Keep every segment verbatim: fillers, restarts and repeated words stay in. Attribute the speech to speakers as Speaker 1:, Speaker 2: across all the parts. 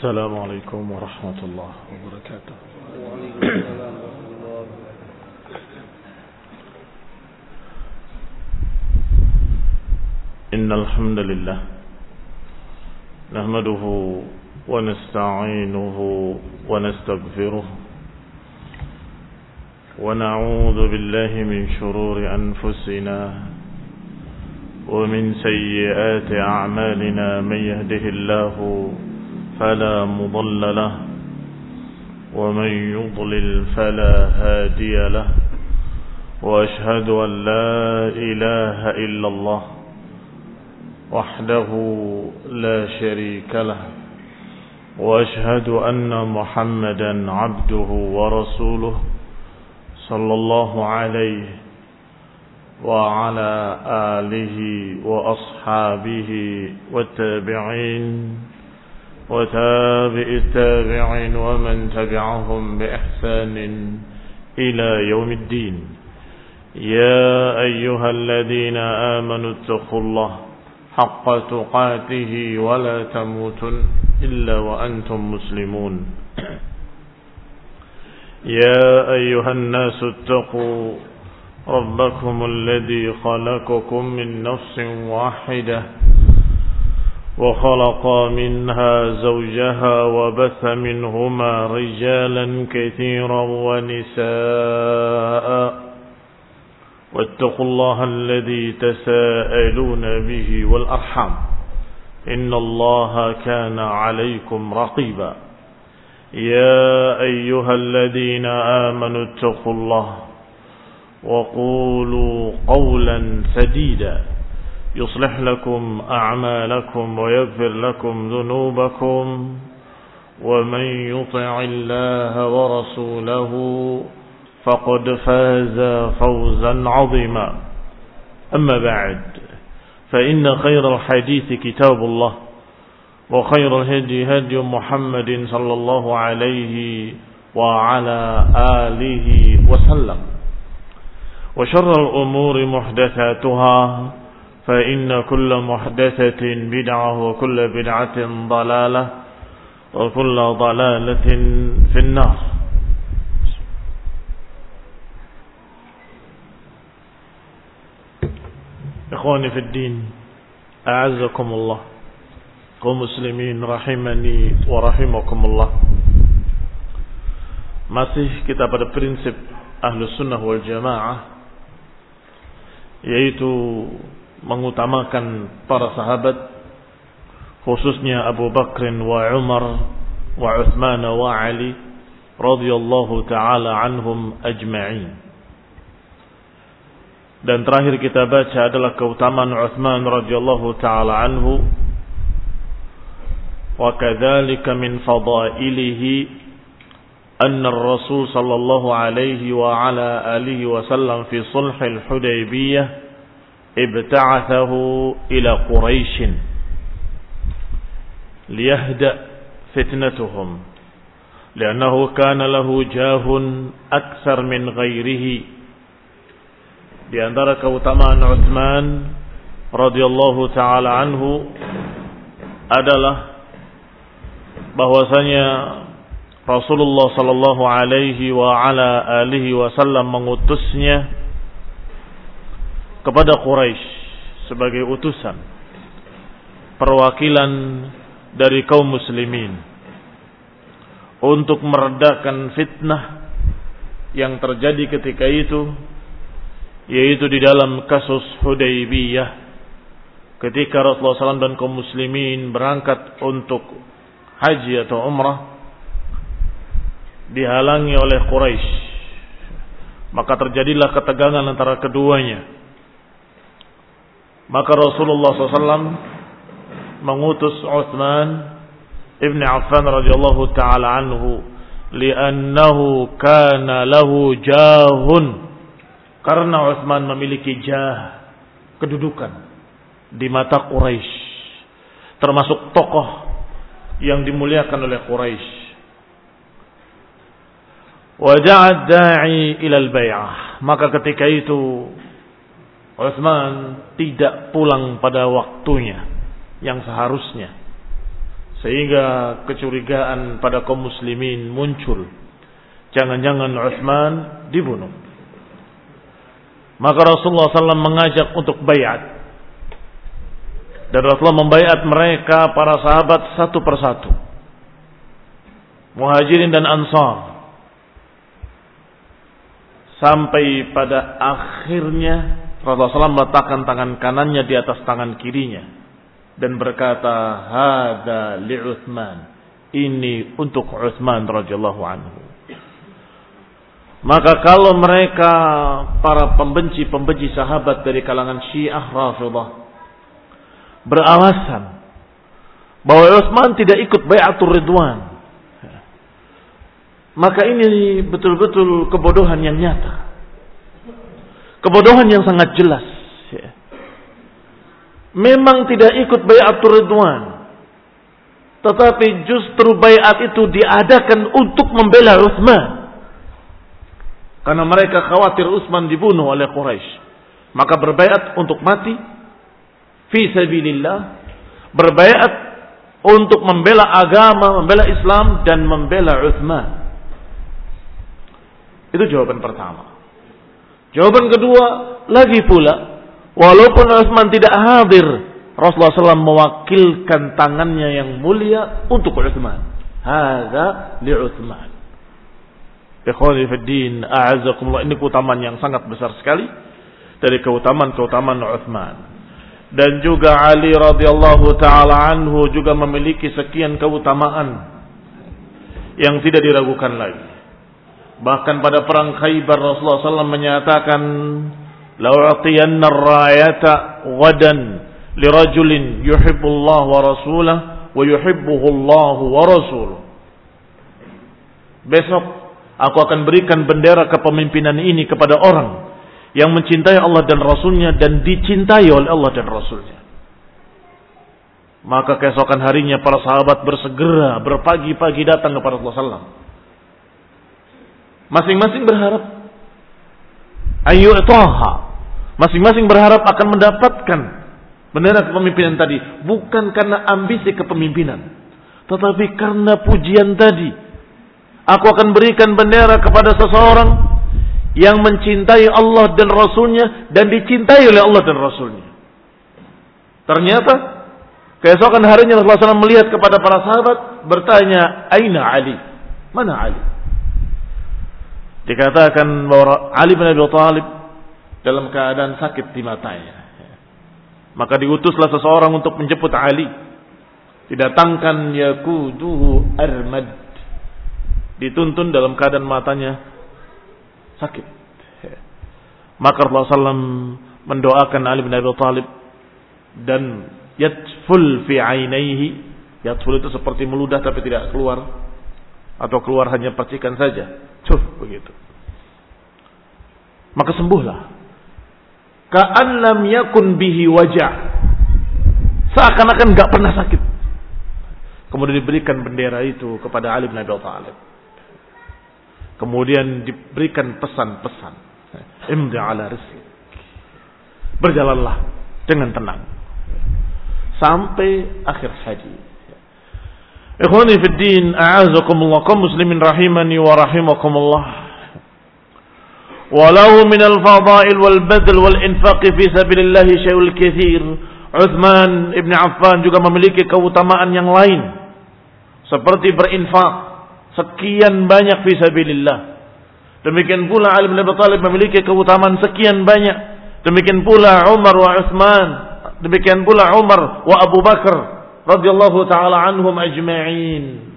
Speaker 1: السلام عليكم ورحمة الله وبركاته. إن الحمد لله نحمده ونستعينه ونستغفره ونعوذ بالله من شرور أنفسنا ومن سيئات أعمالنا. من يهده الله فلا مضل له ومن يضلل فلا هادي له، وأشهد أن لا إله إلا الله وحده لا شريك له، وأشهد أن محمدا عبده ورسوله صلى الله عليه وعلى آله وأصحابه والتابعين وتابع التابعين ومن تبعهم بإحسان إلى يوم الدين. يا أيها الذين آمنوا اتقوا الله حق تقاته ولا تموتن إلا وأنتم مسلمون. يا أيها الناس اتقوا ربكم الذي خلقكم من نفس واحدة وخلق منها زوجها وبث منهما رجالا كثيرا ونساء، واتقوا الله الذي تساءلون به والأرحام إن الله كان عليكم رقيبا. يا أيها الذين آمنوا اتقوا الله وقولوا قولا سديدا يصلح لكم أعمالكم ويغفر لكم ذنوبكم، ومن يطع الله ورسوله فقد فاز فوزا عظيما. أما بعد، فإن خير الحديث كتاب الله، وخير الهدي هدي محمد صلى الله عليه وعلى آله وسلم، وشر الأمور محدثاتها، فإن كل محدثة بدعة وكل بدعة ضلالة وكل ضلالة في النار. إخواني في الدين، أعزكم الله، kaum muslimin rahimani wa rahimakumullah. Masih kita pada prinsip Ahlus Sunnah wal Jamaah, yaitu mengutamakan para sahabat, khususnya Abu Bakr wa Umar wa Uthman wa Ali radhiyallahu ta'ala anhum ajma'in. Dan terakhir kita baca adalah keutamaan Uthman radhiyallahu ta'ala anhu. Wa kadzalika min fadailihi أن الرسول صلى الله عليه وعلى آله وسلم في صلح الحديبية ابتعثه إلى قريش ليهدأ فتنتهم، لأنه كان له جاه أكثر من غيره. Di antara keutamaan Utsman radhiyallahu taala anhu adalah bahwasanya Rasulullah sallallahu alaihi wa ala alihi wasallam mengutusnya kepada Quraisy sebagai utusan perwakilan dari kaum muslimin untuk meredakan fitnah yang terjadi ketika itu, yaitu di dalam kasus Hudaybiyah, ketika Rasulullah sallallahu alaihi wasallam dan kaum muslimin berangkat untuk haji atau umrah dihalangi oleh Quraisy, maka terjadilah ketegangan antara keduanya. Maka Rasulullah sallallahu alaihi wasallam mengutus Utsman ibn Affan radhiyallahu taala anhu, li'annahu kana lahu jahun, karena Utsman memiliki jah, kedudukan di mata Quraisy, termasuk tokoh yang dimuliakan oleh Quraisy. Waja'ad da'i ilal bay'ah, maka ketika itu Utsman tidak pulang pada waktunya yang seharusnya, Sehingga kecurigaan pada kaum muslimin muncul. Jangan-jangan Utsman dibunuh. Maka Rasulullah shallallahu alaihi wasallam mengajak untuk baiat. Dan Rasulullah membaiat mereka para sahabat satu persatu. Muhajirin dan Ansar. Sampai pada akhirnya Rasulullah shallallahu alaihi wasallam meletakkan tangan kanannya di atas tangan kirinya. Dan berkata, Hada li Utsman. Ini untuk Utsman radhiyallahu anhu. Maka kalau mereka para pembenci-pembenci sahabat dari kalangan Syiah Rafidhah beralasan bahwa Utsman tidak ikut bai'atur ridwan, maka ini betul-betul kebodohan yang nyata, kebodohan yang sangat jelas. Memang tidak ikut bai'atur ridwan, tetapi justru bai'at itu diadakan untuk membela Utsman. Karena mereka khawatir Utsman dibunuh oleh Quraisy. Maka berbaiat untuk mati fi sabilillah, berbaiat untuk membela agama, membela Islam dan membela Utsman. Itu jawaban pertama. Jawaban kedua, lagi pula, walaupun Utsman tidak hadir, Rasulullah shallallahu alaihi wasallam mewakilkan tangannya yang mulia untuk Utsman. Hadza li Utsman. Ikhwani fi din, a'azzakumullah, ini keutamaan yang sangat besar sekali dari keutamaan-keutamaan Utsman. Dan juga Ali radhiyallahu taala anhu juga memiliki sekian keutamaan yang tidak diragukan lagi. Bahkan pada perang Khaybar Rasulullah shallallahu alaihi wasallam menyatakan, "La'utiyanna ar-rayata ghadan lirajulin yuhibbullah wa rasulahu wa yuhibbuhu Allah wa rasuluhu." Besok aku akan berikan bendera kepemimpinan ini kepada orang yang mencintai Allah dan Rasulnya dan dicintai oleh Allah dan Rasulnya. Maka keesokan harinya para sahabat bersegera berpagi-pagi datang kepada Rasulullah shallallahu alaihi wasallam. Masing-masing berharap ayyu'taha, masing-masing berharap akan mendapatkan bendera kepemimpinan tadi, bukan karena ambisi kepemimpinan, tetapi karena pujian tadi. Aku akan berikan bendera kepada seseorang yang mencintai Allah dan Rasulnya dan dicintai oleh Allah dan Rasulnya. Ternyata keesokan harinya Rasulullah shallallahu alaihi wasallam melihat kepada para sahabat, bertanya, Aina Ali? Mana Ali? Dikatakan bahwa Ali bin Abi Thalib dalam keadaan sakit di matanya. Maka diutuslah seseorang untuk menjemput Ali. Didatangkan yakuduhu armad. Dituntun dalam keadaan matanya sakit. Maka Rasulullah shallallahu alaihi wasallam mendoakan Ali bin Abi Thalib dan yatful fi ainaihi. Yatful itu seperti meludah tapi tidak keluar, atau keluar hanya percikan saja. Cuf, begitu. Maka sembuhlah. Ka'an lam yakun bihi wajah. Seakan-akan enggak pernah sakit. Kemudian diberikan bendera itu kepada Ali bin Abi Thalib. Kemudian diberikan pesan-pesan. Imdi ala rizlik. Berjalanlah dengan tenang. Sampai akhir hadis. Ikhwani fid din, a'azakumullah, kaum muslimin rahimani wa rahimakumullah. Walau min al-fadail wal badl wal infaq fi sabilillah syai'ul katsir. Utsman ibn Affan juga memiliki keutamaan yang lain, seperti berinfak sekian banyak fi sabilillah. Demikian pula Ali bin Abi Thalib memiliki keutamaan sekian banyak. Demikian pula Umar wa Utsman. Demikian pula Umar wa Abu Bakar radhiyallahu taala anhum ajma'in.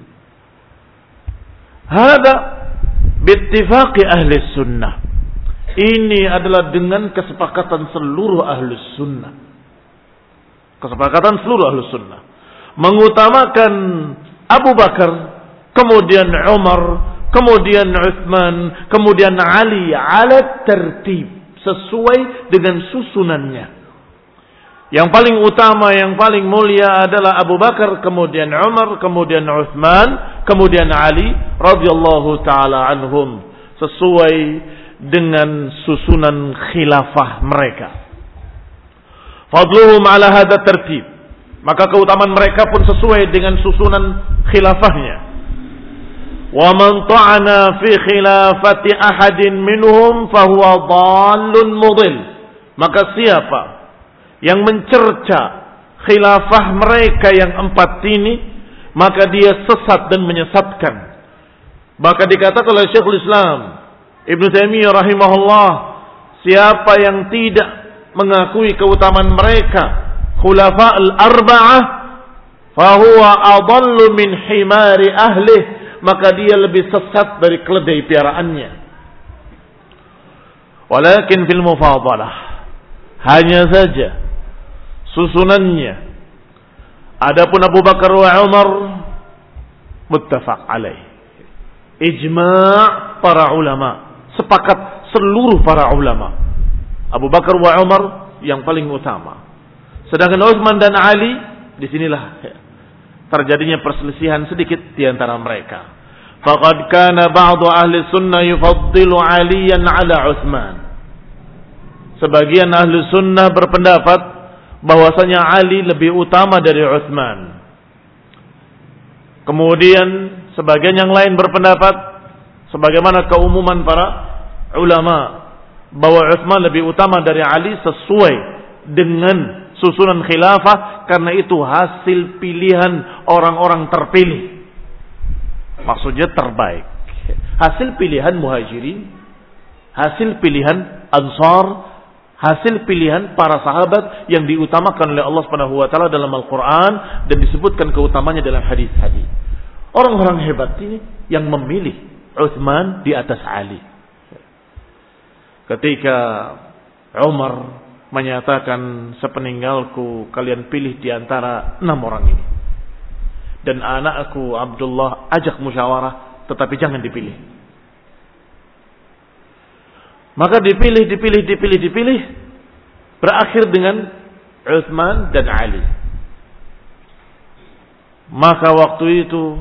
Speaker 1: Hada bittifaqi ahli sunnah. Ini adalah dengan kesepakatan seluruh ahli sunnah. Kesepakatan seluruh ahli sunnah mengutamakan Abu Bakar, kemudian Umar, kemudian Utsman, kemudian Ali ala tertib, sesuai dengan susunannya. Yang paling utama, yang paling mulia adalah Abu Bakar, kemudian Umar, kemudian Utsman, kemudian Ali radhiyallahu taala anhum, sesuai dengan susunan khilafah mereka. Fadluhum ala hadha tertib. Maka keutamaan mereka pun sesuai dengan susunan khilafahnya. Wa man ta'ana fi khilafati ahadin minhum fahuwa dhallun mudil. Maka siapa yang mencerca khilafah mereka yang empat ini, maka dia sesat dan menyesatkan. Maka dikatakan oleh Syekhul Islam Ibnu Taimiyah rahimahullah, siapa yang tidak mengakui keutamaan mereka khulafa al-arba'ah, fahuwa adallu min himari ahlih, maka dia lebih sesat dari keledai piaraannya. Walakin fil mufadalah, hanya saja susunannya, adapun Abu Bakar wa Umar muttafaq alaih, ijma' para ulama, sepakat seluruh para ulama, Abu Bakar wa Umar yang paling utama. Sedangkan Utsman dan Ali, disinilah terjadinya perselisihan sedikit di antara mereka. Faqad kana ba'du ahli sunnah yufaddilu Aliyan ala Utsman. Sebagian ahli sunnah berpendapat bahwasanya Ali lebih utama dari Utsman. Kemudian sebagian yang lain berpendapat sebagaimana keumuman para ulama bahwa Utsman lebih utama dari Ali sesuai dengan susunan khilafah, karena itu hasil pilihan orang-orang terpilih. Maksudnya terbaik. Hasil pilihan muhajirin, hasil pilihan ansar, hasil pilihan para sahabat yang diutamakan oleh Allah Subhanahu wa taala dalam Al-Qur'an dan disebutkan keutamanya dalam hadis-hadis. Orang-orang hebat ini yang memilih Utsman di atas Ali. Ketika Umar menyatakan, sepeninggalku kalian pilih di antara enam orang ini, dan anakku Abdullah ajak musyawarah, tetapi jangan dipilih. Maka dipilih, dipilih, dipilih, dipilih, berakhir dengan Utsman dan Ali. Maka waktu itu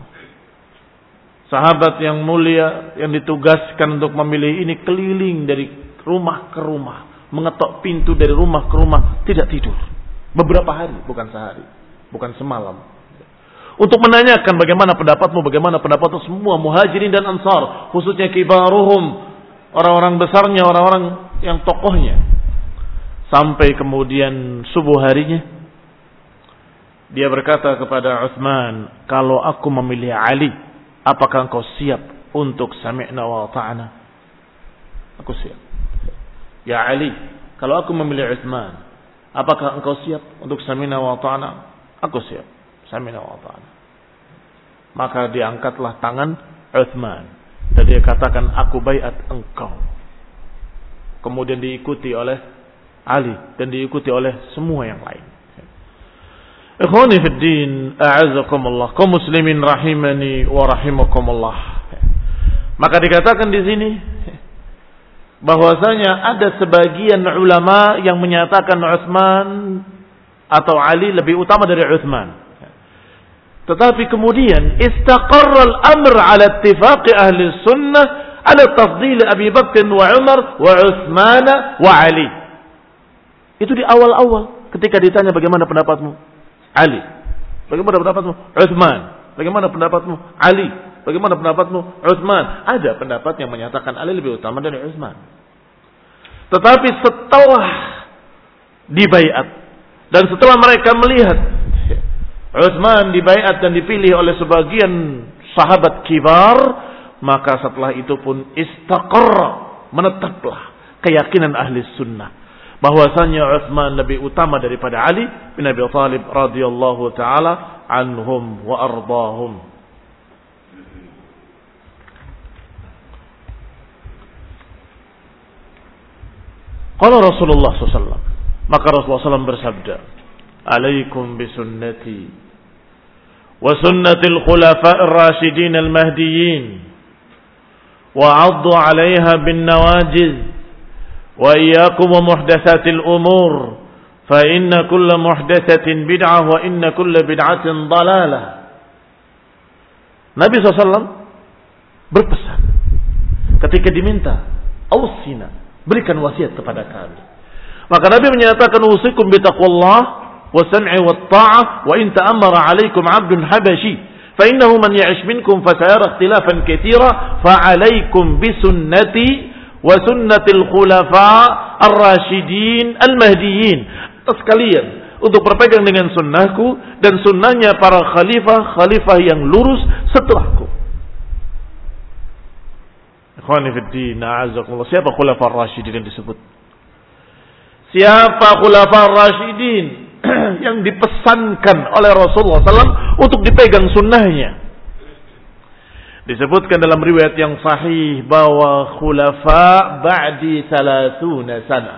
Speaker 1: sahabat yang mulia yang ditugaskan untuk memilih ini keliling dari rumah ke rumah, mengetok pintu dari rumah ke rumah, tidak tidur beberapa hari, bukan sehari, bukan semalam, untuk menanyakan bagaimana pendapatmu, bagaimana pendapatmu semua muhajirin dan ansar, khususnya kibaruhum, orang-orang besarnya, orang-orang yang tokohnya. Sampai kemudian subuh harinya dia berkata kepada Utsman, kalau aku memilih Ali, apakah engkau siap untuk sami'na wa ta'ana? Aku siap. Ya Ali, kalau aku memilih Utsman, apakah engkau siap untuk sami'na wa ta'ana? Aku siap. Sami'na wa ta'ana. Maka diangkatlah tangan Utsman dan dia katakan, aku baiat engkau. Kemudian diikuti oleh Ali dan diikuti oleh semua yang lain. Ikhwani fid din, a'azzakumullah, kaum muslimin rahimani wa rahimakumullah. Maka dikatakan di sini bahwasanya ada sebagian ulama yang menyatakan Utsman atau Ali lebih utama dari Utsman. Tetapi kemudian istaqarra al-amr ala ittifaq ahli sunnah ala tafdil Abi Bakr wa Umar wa Utsman wa Ali. Itu di awal-awal ketika ditanya bagaimana pendapatmu? Ali. Bagaimana pendapatmu? Utsman. Bagaimana pendapatmu? Ali. Bagaimana pendapatmu? Utsman. Ada pendapat yang menyatakan Ali lebih utama dari Utsman. Tetapi setelah dibaiat dan setelah mereka melihat Utsman dibaiat dan dipilih oleh sebagian sahabat kibar, maka setelah itu pun istaqarra, menetaplah keyakinan ahli sunnah bahwasanya Utsman lebih utama daripada Ali bin Abi Thalib radhiyallahu taala anhum wa ardahum. Qala Rasulullah sallallahu alaihi wasallam, maka Rasulullah sallallahu alaihi wasallam bersabda, "Alaikum bisunnati wa sunnatil khulafa'ir rasyidin al-mahdiyyin wa 'addu 'alaiha bin nawajiz wa iyyakum wa muhdatsatil umur fa inna kulla muhdatsatin bid'ah wa inna kulla bid'atin dhalalah." Nabi sallallahu alaihi wasallam berpesan ketika diminta, "Ausina, berikan wasiat kepada kami." Maka Nabi menyatakan, "Usikum bitaqwallah wa sam'i wa ta'ah wa in ta'ammara 'alaikum 'abdun habashi fa innahu man ya'ish minkum fa sayara ikhtilafan katsira fa 'alaikum bi sunnati wa sunnatil khulafa ar-rasyidin al-mahdiyyin. Sekalian untuk berpegang dengan sunnahku dan sunnahnya para khalifah-khalifah yang lurus setelahku. Ikhwani fi din, a'azakumullah. Siapa khulafa ar-rasyidin yang disebut? Siapa khulafa ar-rasyidin yang dipesankan oleh Rasulullah sallallahu alaihi wasallam untuk dipegang sunnahnya? Disebutkan dalam riwayat yang sahih bahwa khulafa ba'di thalathuna sana.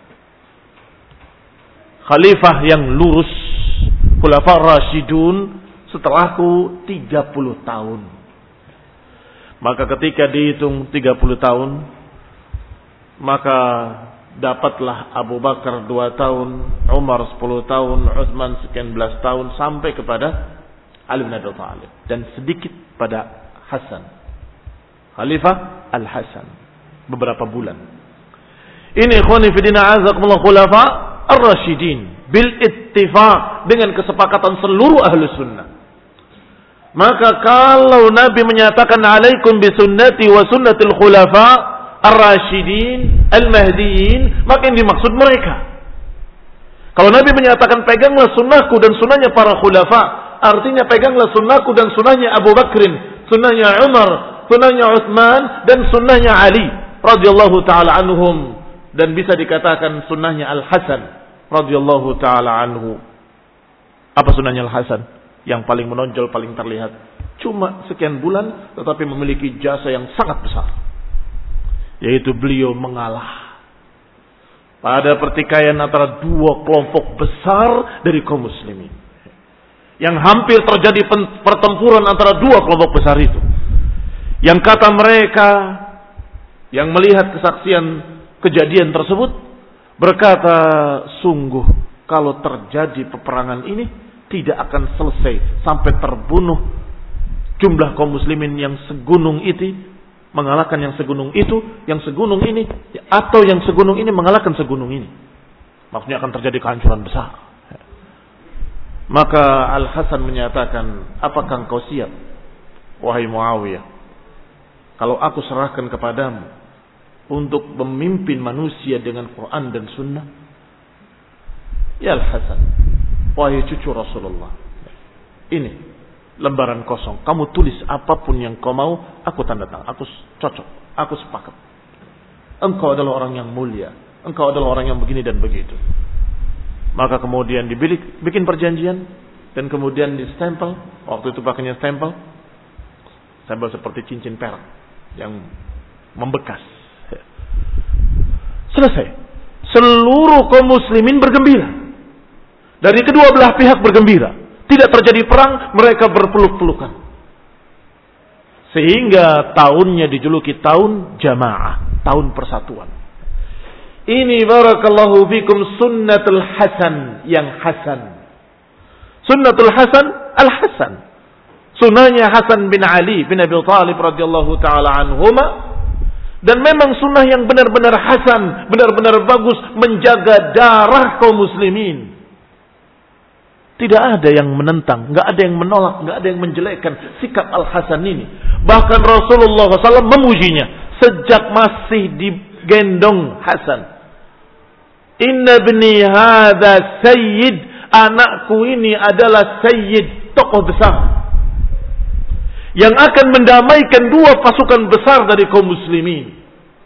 Speaker 1: Khalifah yang lurus, khulafa rasyidun setelahku tiga puluh tahun. Maka ketika dihitung tiga puluh tahun, maka dapatlah Abu Bakar dua tahun, Umar sepuluh tahun, Utsman sekian belas tahun sampai kepada Ali bin Abi Thalib dan sedikit pada Hasan, Khalifah Al-Hasan, beberapa bulan. Ini ikhwani fi din a'azakumullah khulafa ar-rasyidin bil ittifaq, dengan kesepakatan seluruh ahli sunnah. Maka kalau Nabi menyatakan alaikum bi sunnati wa sunnatil khulafa ar-rasyidin al-mahdiyyin, maka yang dimaksud mereka. Kalau Nabi menyatakan peganglah sunnahku dan sunnahnya para khulafa, artinya peganglah sunnahku dan sunnahnya Abu Bakrin, sunnahnya Umar, sunnahnya Utsman dan sunnahnya Ali radhiyallahu taala anhum, dan bisa dikatakan sunnahnya Al-Hasan radhiyallahu taala anhu. Apa sunnahnya Al-Hasan? Yang paling menonjol, paling terlihat. Cuma sekian bulan tetapi memiliki jasa yang sangat besar, yaitu beliau mengalah pada pertikaian antara dua kelompok besar dari kaum muslimin, yang hampir terjadi pertempuran antara dua kelompok besar itu. Yang kata mereka yang melihat kesaksian kejadian tersebut berkata, sungguh kalau terjadi peperangan ini tidak akan selesai sampai terbunuh jumlah kaum muslimin yang segunung itu, mengalahkan yang segunung itu, yang segunung ini, atau yang segunung ini mengalahkan segunung ini. Maksudnya akan terjadi kehancuran besar. Maka Al-Hasan menyatakan, apakah engkau siap, wahai Muawiyah, kalau aku serahkan kepadamu untuk memimpin manusia dengan Quran dan Sunnah? Ya Al-Hasan, wahai cucu Rasulullah, ini lembaran kosong, kamu tulis apapun yang kau mau, aku tanda tangan, aku cocok, aku sepakat. Engkau adalah orang yang mulia, engkau adalah orang yang begini dan begitu. Maka kemudian dibilik, bikin perjanjian, dan kemudian di stempel. Waktu itu pakainya stempel, stempel seperti cincin perak yang membekas. Selesai. Seluruh kaum muslimin bergembira. Dari kedua belah pihak bergembira. Tidak terjadi perang, mereka berpeluk-pelukan. Sehingga tahunnya dijuluki tahun jamaah, tahun persatuan. Ini barakallahu fikum sunnatul Hasan, yang Hasan. Sunnatul Hasan, Al-Hasan. Sunnahnya Hasan bin Ali bin Abi Thalib radhiyallahu taala anhuma. Dan memang sunnah yang benar-benar hasan, benar-benar bagus, menjaga darah kaum muslimin. Tidak ada yang menentang, nggak ada yang menolak, nggak ada yang menjelekkan sikap Al-Hasan ini. Bahkan Rasulullah shallallahu alaihi wasallam memujinya sejak masih digendong Hasan. Inna bni hadza sayyid, anakku ini adalah sayyid, tokoh besar yang akan mendamaikan dua pasukan besar dari kaum muslimin.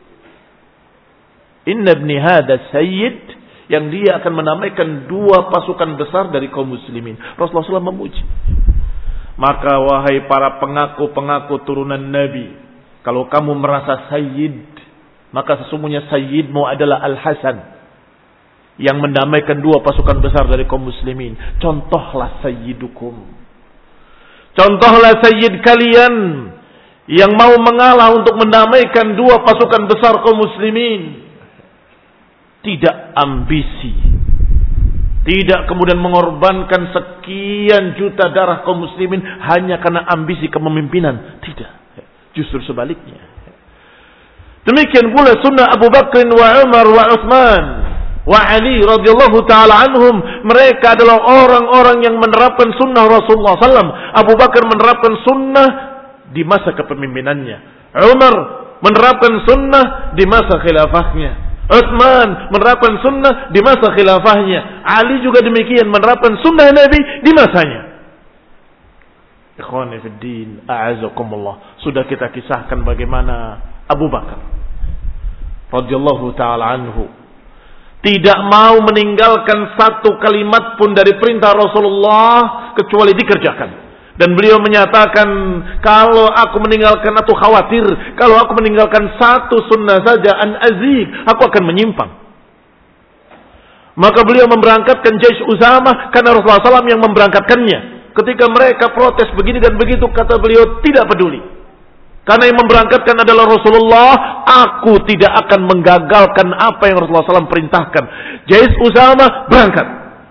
Speaker 1: Inna bni hadza sayyid, yang dia akan mendamaikan dua pasukan besar dari kaum muslimin. Rasulullah shallallahu alaihi wasallam memuji. Maka wahai para pengaku-pengaku turunan Nabi, kalau kamu merasa sayyid, maka sesungguhnya sayyidmu adalah Al-Hasan, yang mendamaikan dua pasukan besar dari kaum muslimin. Contohlah sayyidukum, contohlah sayyid kalian yang mau mengalah untuk mendamaikan dua pasukan besar kaum muslimin. Tidak ambisi, tidak kemudian mengorbankan sekian juta darah kaum muslimin hanya karena ambisi kepemimpinan. Tidak, justru sebaliknya. Demikian pula sunnah Abu Bakr wa Umar wa Utsman. wa Ali radhiyallahu taala anhum, mereka adalah orang-orang yang menerapkan sunnah Rasulullah sallallahu alaihi wasallam. Abu Bakar menerapkan sunnah di masa kepemimpinannya. Umar menerapkan sunnah di masa khilafahnya. Utsman menerapkan sunnah di masa khilafahnya. Ali juga demikian menerapkan sunnah Nabi di masanya. Ikhwani fid din, a'azakumullah. Sudah kita kisahkan bagaimana Abu Bakar radhiyallahu taala anhu tidak mau meninggalkan satu kalimat pun dari perintah Rasulullah kecuali dikerjakan. Dan beliau menyatakan, kalau aku meninggalkan atau khawatir, kalau aku meninggalkan satu sunnah saja, an azig, aku akan menyimpang. Maka beliau memberangkatkan Jaish Usamah karena Rasulullah sallallahu alaihi wasallam yang memberangkatkannya. Ketika mereka protes begini dan begitu, kata beliau tidak peduli. Karena yang memberangkatkan adalah Rasulullah, aku tidak akan menggagalkan apa yang Rasulullah sallallahu alaihi wasallam perintahkan. Jaish Usamah berangkat.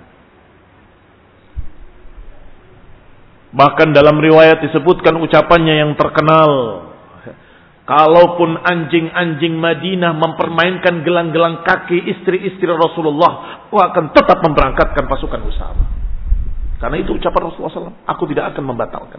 Speaker 1: Bahkan dalam riwayat disebutkan ucapannya yang terkenal. Kalaupun anjing-anjing Madinah mempermainkan gelang-gelang kaki istri-istri Rasulullah, aku akan tetap memberangkatkan pasukan Usamah. Karena itu ucapan Rasulullah sallallahu alaihi wasallam, aku tidak akan membatalkan.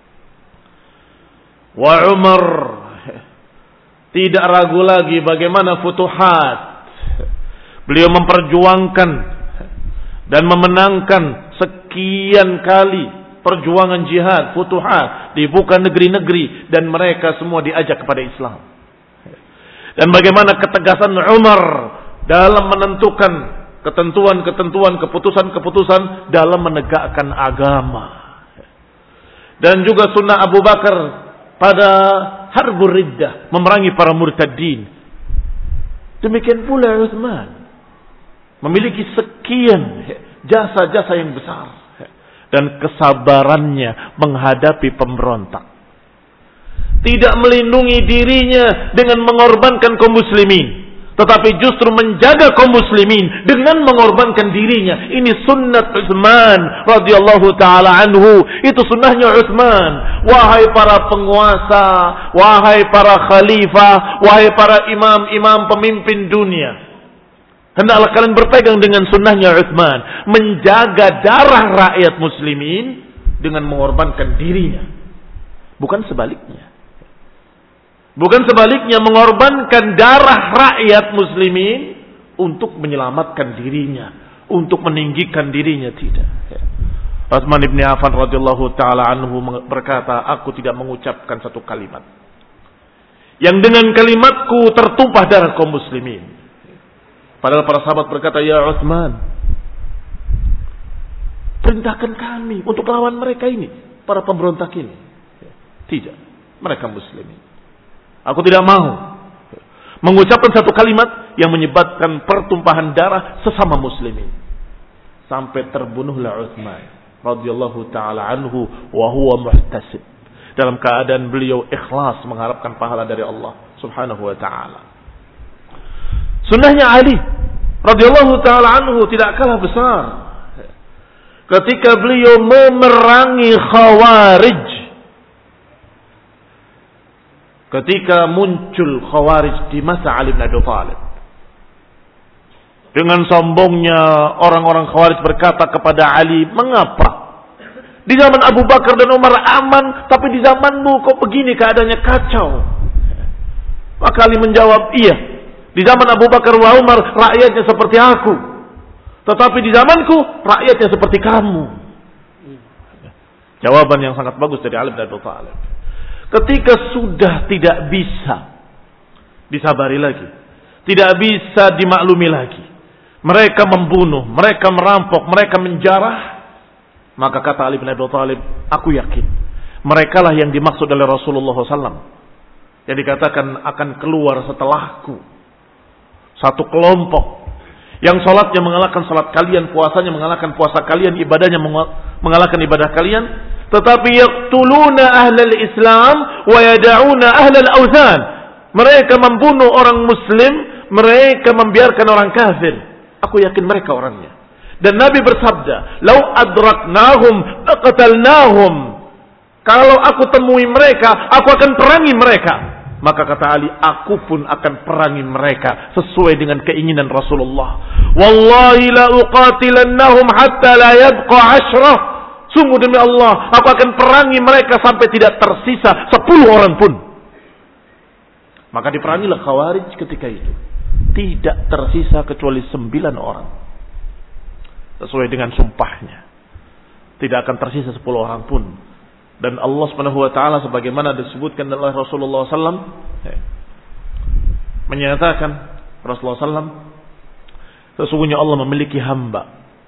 Speaker 1: Wa Umar tidak ragu lagi bagaimana futuhat. Beliau memperjuangkan dan memenangkan sekian kali perjuangan jihad, futuhat, dibuka negeri-negeri dan mereka semua diajak kepada Islam. Dan bagaimana ketegasan Umar dalam menentukan ketentuan-ketentuan, keputusan-keputusan dalam menegakkan agama. Dan juga sunnah Abu Bakar pada Harbur Riddah, memerangi para murtadin. Demikian pula Utsman memiliki sekian jasa-jasa yang besar dan kesabarannya menghadapi pemberontak. Tidak melindungi dirinya dengan mengorbankan kaum muslimin, tetapi justru menjaga kaum muslimin dengan mengorbankan dirinya. Ini sunnat Utsman radhiyallahu taala anhu. Itu sunnahnya Utsman. Wahai para penguasa, wahai para khalifah, wahai para imam-imam pemimpin dunia, hendaklah kalian berpegang dengan sunnahnya Utsman, menjaga darah rakyat muslimin dengan mengorbankan dirinya. Bukan sebaliknya. Bukan sebaliknya mengorbankan darah rakyat muslimin untuk menyelamatkan dirinya, untuk meninggikan dirinya, tidak. Utsman bin Affan radhiyallahu taala anhu berkata, aku tidak mengucapkan satu kalimat yang dengan kalimatku tertumpah darah kaum muslimin. Padahal para sahabat berkata, ya Utsman, perintahkan kami untuk lawan mereka ini, para pemberontak ini. Tidak, mereka muslimin. Aku tidak mau mengucapkan satu kalimat yang menyebabkan pertumpahan darah sesama muslimin. Sampai terbunuhlah Utsman radhiyallahu taala anhu wa huwa muhtasib, dalam keadaan beliau ikhlas mengharapkan pahala dari Allah Subhanahu wa taala. Sunnahnya Ali radhiyallahu taala anhu tidak kalah besar. Ketika beliau memerangi Khawarij, ketika muncul Khawarij di masa Ali bin Abi Thalib, dengan sombongnya orang-orang Khawarij berkata kepada Ali, mengapa di zaman Abu Bakar dan Umar aman, tapi di zamanmu kok begini keadaannya kacau? Maka Ali menjawab, iya, di zaman Abu Bakar wa Umar rakyatnya seperti aku, tetapi di zamanku rakyatnya seperti kamu. Jawaban yang sangat bagus dari Ali bin Abi Thalib. Ketika sudah tidak bisa disabari lagi, tidak bisa dimaklumi lagi, mereka membunuh, mereka merampok, mereka menjarah, maka kata Ali bin Abi Thalib, aku yakin mereka lah yang dimaksud oleh Rasulullah shallallahu alaihi wasallam, yang dikatakan akan keluar setelahku satu kelompok yang sholatnya mengalahkan sholat kalian, puasanya mengalahkan puasa kalian, ibadahnya mengalahkan ibadah kalian, tetapi yaqtuluna ahlal Islam wa yada'una ahlal awthan. Mereka membunuh orang muslim, mereka membiarkan orang kafir. Aku yakin mereka orangnya. Dan Nabi bersabda, "Lau adraknahum aqtalnahum." Kalau aku temui mereka, aku akan perangi mereka. Maka kata Ali, aku pun akan perangi mereka sesuai dengan keinginan Rasulullah. Wallahi la uqatilannahum hatta la yabqa ashrah. Sungguh demi Allah, aku akan perangi mereka sampai tidak tersisa sepuluh orang pun. Maka diperangilah Khawarij ketika itu. Tidak tersisa kecuali sembilan orang. Sesuai dengan sumpahnya. Tidak akan tersisa sepuluh orang pun. Dan Allah Subhanahu wa taala sebagaimana disebutkan oleh Rasulullah sallallahu alaihi wasallam menyatakan, Rasulullah sallallahu alaihi wasallam, sesungguhnya Allah memiliki hamba.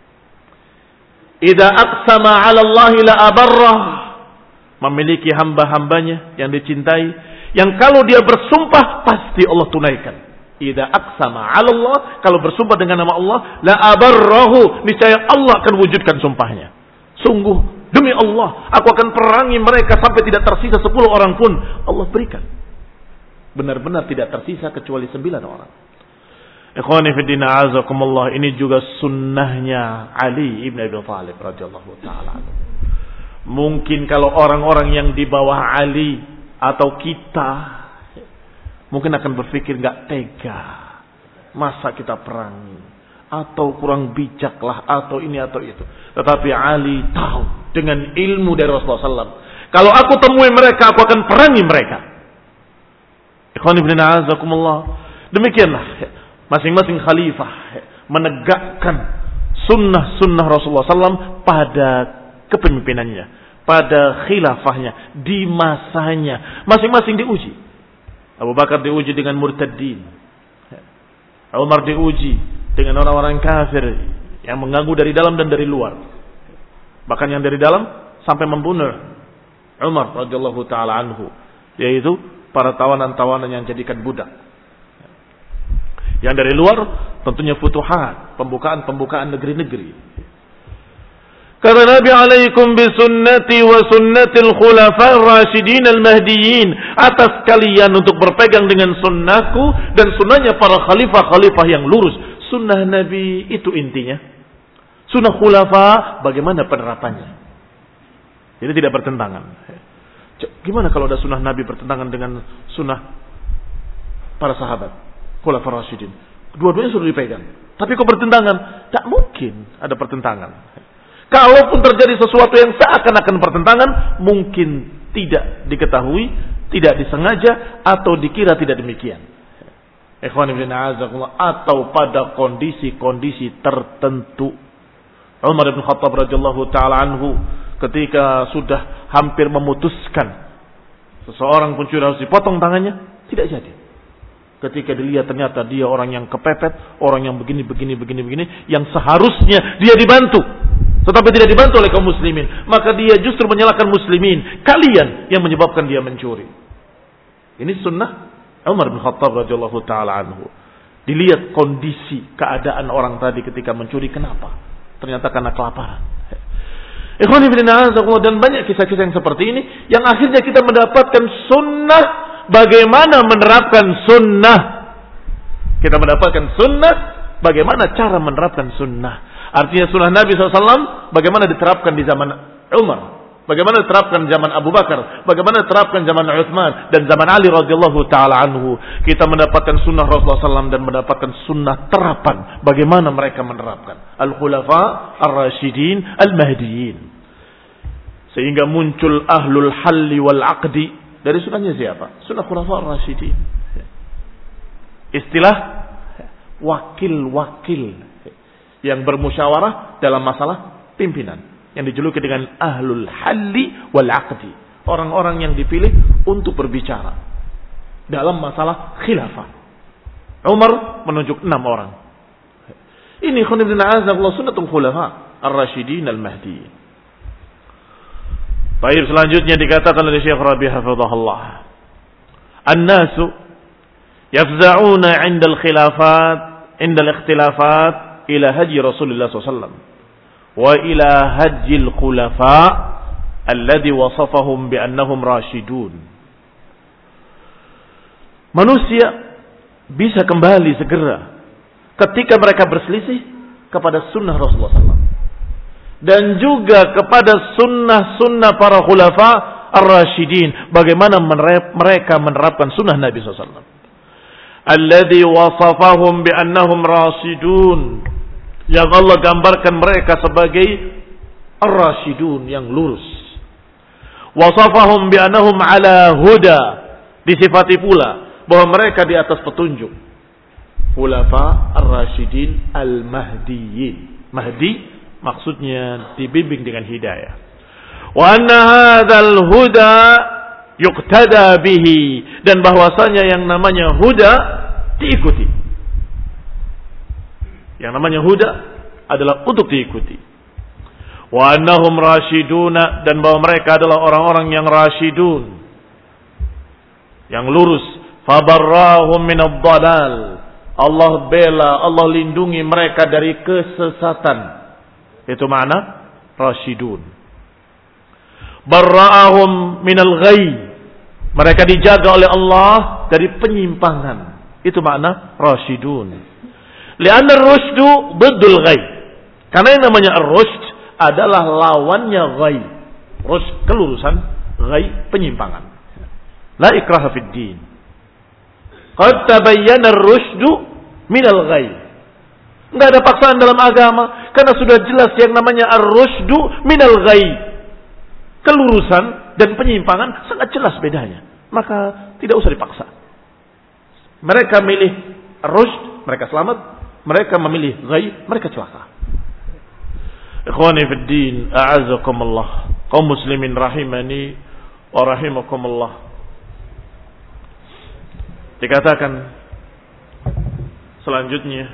Speaker 1: Idza aqsama 'ala Allah la abarrah. Memiliki hamba-hambanya yang dicintai, yang kalau dia bersumpah pasti Allah tunaikan. Idza aqsama 'ala Allah, kalau bersumpah dengan nama Allah, la abarrahu, niscaya Allah akan wujudkan sumpahnya. Sungguh demi Allah, aku akan perangi mereka sampai tidak tersisa sepuluh orang pun. Allah berikan. Benar-benar tidak tersisa kecuali sembilan orang. Ikhwani fiddin a'azakumullah, ini juga sunnahnya Ali ibn Abi Thalib radhiyallahu ta'ala. Mungkin kalau orang-orang yang di bawah Ali atau kita mungkin akan berpikir gak tega. Masa kita perangi? Atau kurang bijaklah, atau ini atau itu. Tetapi Ali tahu dengan ilmu dari Rasulullah sallallahu alaihi wasallam, kalau aku temui mereka, aku akan perangi mereka. Ikhwan ibn a'azakumullah. Demikianlah masing-masing khalifah menegakkan sunnah-sunnah Rasulullah sallallahu alaihi wasallam pada kepemimpinannya, pada khilafahnya, di masanya. Masing-masing diuji. Abu Bakar diuji dengan murtadin. Umar diuji dengan orang-orang kafir yang mengganggu dari dalam dan dari luar. Bahkan yang dari dalam sampai membunuh Umar radhiyallahu taala anhu, yaitu para tawanan-tawanan yang jadikan budak. Yang dari luar tentunya futuhat, pembukaan-pembukaan negeri-negeri. Kata Nabi, alaikum bisunnati wa sunnatil khulafa'ir rasyidin al-mahdiyyin. Atas kalian untuk berpegang dengan sunnahku dan sunnahnya para khalifah-khalifah yang lurus. Sunnah Nabi itu intinya. Sunnah khulafa bagaimana penerapannya. Jadi tidak bertentangan. Gimana kalau ada sunnah Nabi bertentangan dengan sunnah para sahabat khulafa rasyidin? Dua-duanya sudah dipegang. Tapi kok bertentangan? Tak mungkin ada pertentangan. Kalaupun terjadi sesuatu yang seakan-akan pertentangan, mungkin tidak diketahui, tidak disengaja, atau dikira tidak demikian. Ikhwan ibn a'azakumullah, atau pada kondisi-kondisi tertentu. Umar bin Khattab radhiyallahu taala anhu ketika sudah hampir memutuskan seseorang pencuri harus dipotong tangannya, tidak jadi. Ketika dilihat ternyata dia orang yang kepepet, orang yang begini begini begini begini, yang seharusnya dia dibantu, tetapi tidak dibantu oleh kaum muslimin, maka dia justru menyalahkan muslimin. Kalian yang menyebabkan dia mencuri. Ini sunnah Umar bin Khattab radhiyallahu taala anhu. Dilihat kondisi keadaan orang tadi ketika mencuri, kenapa? Ternyata karena kelaparan. Ikhwan fillah, dan banyak kisah-kisah yang seperti ini yang akhirnya kita mendapatkan sunnah, bagaimana menerapkan sunnah. Kita mendapatkan sunnah, bagaimana cara menerapkan sunnah. Artinya sunnah Nabi shallallahu alaihi wasallam bagaimana diterapkan di zaman Umar, bagaimana diterapkan zaman Abu Bakar, bagaimana diterapkan zaman Utsman dan zaman Ali radhiyallahu taala anhu. Kita mendapatkan sunnah Rasulullah shallallahu alaihi wasallam dan mendapatkan sunnah terapan bagaimana mereka menerapkan al-khulafa ar-rasyidin al-mahdiyyin. Sehingga muncul ahlul halli wal aqdi dari sunnahnya siapa? Sunnah khulafa ar-rasyidin. Istilah wakil-wakil yang bermusyawarah dalam masalah pimpinan, yang dijuluki dengan ahlul halli wal aqdi, orang-orang yang dipilih untuk berbicara dalam masalah khilafah. Umar menunjuk enam orang. Ini khunibun a'azakullah sunnatul khulafa ar-rasyidin al-mahdiyyin. Baik, selanjutnya dikatakan oleh Syekh Rabi hafizahullah, an-nasu yafza'una 'inda al-khilafat 'inda al-ikhtilafat ila haji Rasulullah sallallahu alaihi wasallam wa ila hajjil khulafa alladhi wasafahum bi annahum rasyidun. Manusia bisa kembali segera ketika mereka berselisih kepada sunnah Rasulullah sallallahu alaihi wasallam dan juga kepada sunnah-sunnah para khulafa ar-rasyidin. Bagaimana mereka menerapkan sunnah Nabi sallallahu alaihi wasallam. Alladhi wasafahum bi'annahum rasyidun. Yang Allah gambarkan mereka sebagai ar-rasyidun, yang lurus. Wasafahum bi'annahum ala huda. Disifati pula bahwa mereka di atas petunjuk. Khulafa ar-rasyidin al-mahdiyyin. Mahdi maksudnya dibimbing dengan hidayah. Wa anna hadzal huda yuqtada bihi, dan bahwasanya yang namanya huda diikuti. Yang namanya huda adalah untuk diikuti. Wa annahum rasyiduna, dan bahwa mereka adalah orang-orang yang rasyidun, yang lurus. Fabarrahum minadh dhalal. Allah bela, Allah lindungi mereka dari kesesatan. Itu makna rasyidun. Barra'ahum minal ghayy. Mereka dijaga oleh Allah dari penyimpangan. Itu makna rasyidun. Li'anna ar-rusydu diddul ghayy. Karena yang namanya ar-rusyd adalah lawannya ghayy. Rusyd kelurusan, ghayy penyimpangan. La ikraha fid din. Qad tabayyana ar-rusydu minal ghayy. Enggak ada paksaan dalam agama, karena sudah jelas yang namanya ar-rusydu minal ghayy. Kelurusan dan penyimpangan sangat jelas bedanya. Maka tidak usah dipaksa. Mereka milih ar-rusyd, mereka selamat. Mereka memilih ghayy, mereka celaka. Ikhwani fid din, a'azakumullah. Kaum muslimin rahimani wa rahimakumullah. Dikatakan selanjutnya,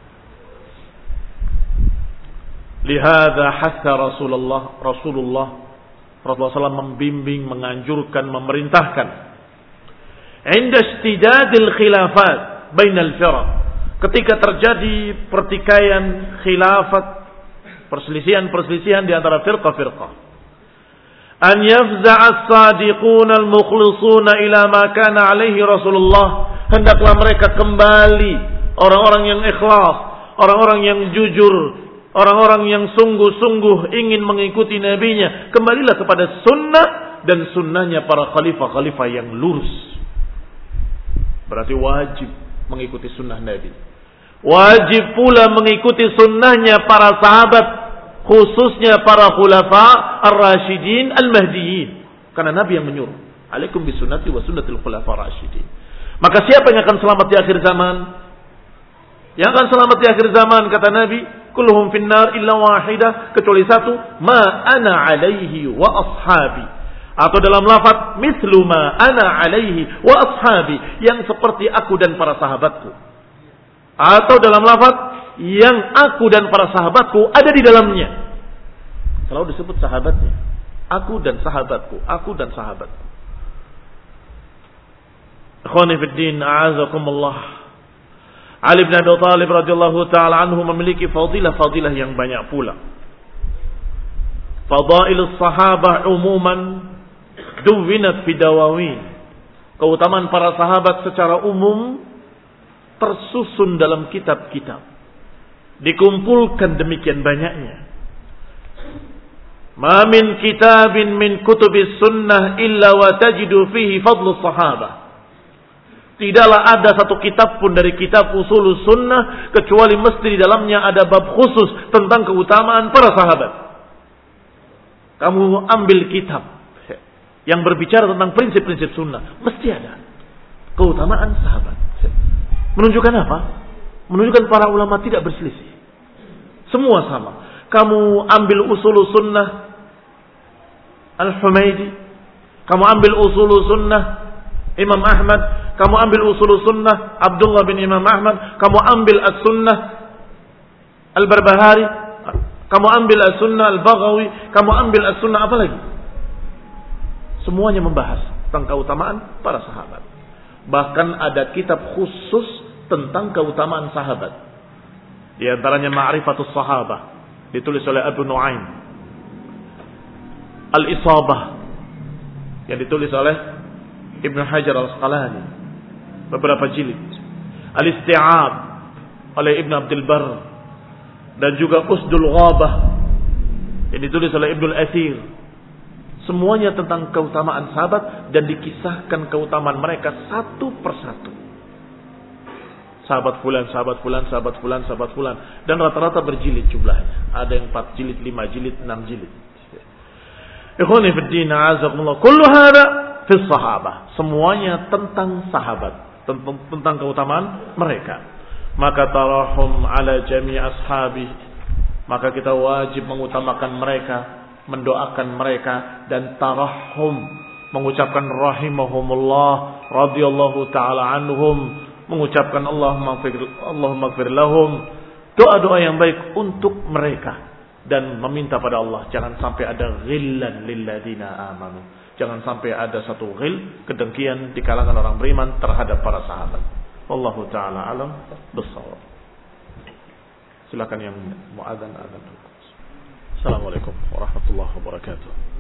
Speaker 1: lihada hatta Rasulullah Rasulullah Rasulullah sallallahu alaihi wasallam membimbing, menganjurkan, memerintahkan inda istidadil khilafat bainal firaq, ketika terjadi pertikaian khilafat, perselisihan-perselisihan di antara firqah-firqah, an yafza'a as-sadiquna al-mukhlisuna ila ma kana alaihi Rasulullah, hendaklah mereka kembali, orang-orang yang ikhlas, orang-orang yang jujur, orang-orang yang sungguh-sungguh ingin mengikuti nabinya, kembalilah kepada sunnah dan sunnahnya para khalifah-khalifah yang lurus. Berarti wajib mengikuti sunnah Nabi. Wajib pula mengikuti sunnahnya para sahabat, khususnya para khulafa ar-rasyidin al-mahdiyyin. Karena Nabi yang menyuruh, alaikum bisunnati wa sunnatil khulafa ar-rasyidin. Maka siapa yang akan selamat di akhir zaman? Yang akan selamat di akhir zaman, kata Nabi, kulluhum finnar illa wahidah, kecuali satu, ma ana alaihi wa ashabi. Atau dalam lafaz mislu ma ana alaihi wa ashabi, yang seperti aku dan para sahabatku. Atau dalam lafaz yang aku dan para sahabatku ada di dalamnya. Selalu disebut sahabatnya. Aku dan sahabatku, aku dan sahabatku. Ikhwani fid din, a'azakumullah. Ali bin Abi Thalib radhiyallahu taala anhu memiliki fadilah-fadilah yang banyak pula. Fadailus sahabah umuman duwinat fi dawawin. Keutamaan para sahabat secara umum tersusun dalam kitab-kitab. Dikumpulkan demikian banyaknya. Ma min kitabin min kutubis sunnah illa wa tajidu fihi fadlus sahabah. Tidaklah ada satu kitab pun dari kitab usul sunnah kecuali mesti di dalamnya ada bab khusus tentang keutamaan para sahabat. Kamu ambil kitab yang berbicara tentang prinsip-prinsip sunnah, mesti ada keutamaan sahabat. Menunjukkan apa? Menunjukkan para ulama tidak berselisih. Semua sama. Kamu ambil usul sunnah Al-Humaidi, kamu ambil usul sunnah Imam Ahmad, kamu ambil usul sunnah Abdullah bin Imam Ahmad, kamu ambil as-sunnah Al-Barbahari, kamu ambil as-sunnah Al-Baghawi, kamu ambil as-sunnah apa lagi? Semuanya membahas tentang keutamaan para sahabat. Bahkan ada kitab khusus tentang keutamaan sahabat. Di antaranya Ma'rifatus Sahabah, ditulis oleh Abu Nuaim. Al-Isabah, yang ditulis oleh Ibn Hajar Al-Asqalani, beberapa jilid. Al-Isti'ab oleh Ibn Abdul Barr, dan juga Usdul Ghabah yang ditulis oleh Ibn Al-Athir. Semuanya tentang keutamaan sahabat dan dikisahkan keutamaan mereka satu persatu. Sahabat fulan, sahabat fulan, sahabat fulan, sahabat fulan. Dan rata-rata berjilid jumlahnya. Ada yang empat jilid, lima jilid, enam jilid. Ikhwani fi din, a'azakumullah. Kullu hada fi sahabah. Semuanya tentang sahabat, tentang, tentang keutamaan mereka. Maka tarahum ala jami' ashabi. Maka kita wajib mengutamakan mereka, mendoakan mereka, dan tarahum, mengucapkan rahimahumullah, radhiyallahu ta'ala anhum, mengucapkan Allahumma gfir, Allahumma gfir lahum, doa-doa yang baik untuk mereka, dan meminta pada Allah jangan sampai ada ghillan lilladina amanu, jangan sampai ada satu ghil, kedengkian di kalangan orang beriman terhadap para sahabat. Wallahu taala alam bissawab. Silakan yang muadzan azan. Assalamualaikum warahmatullahi wabarakatuh.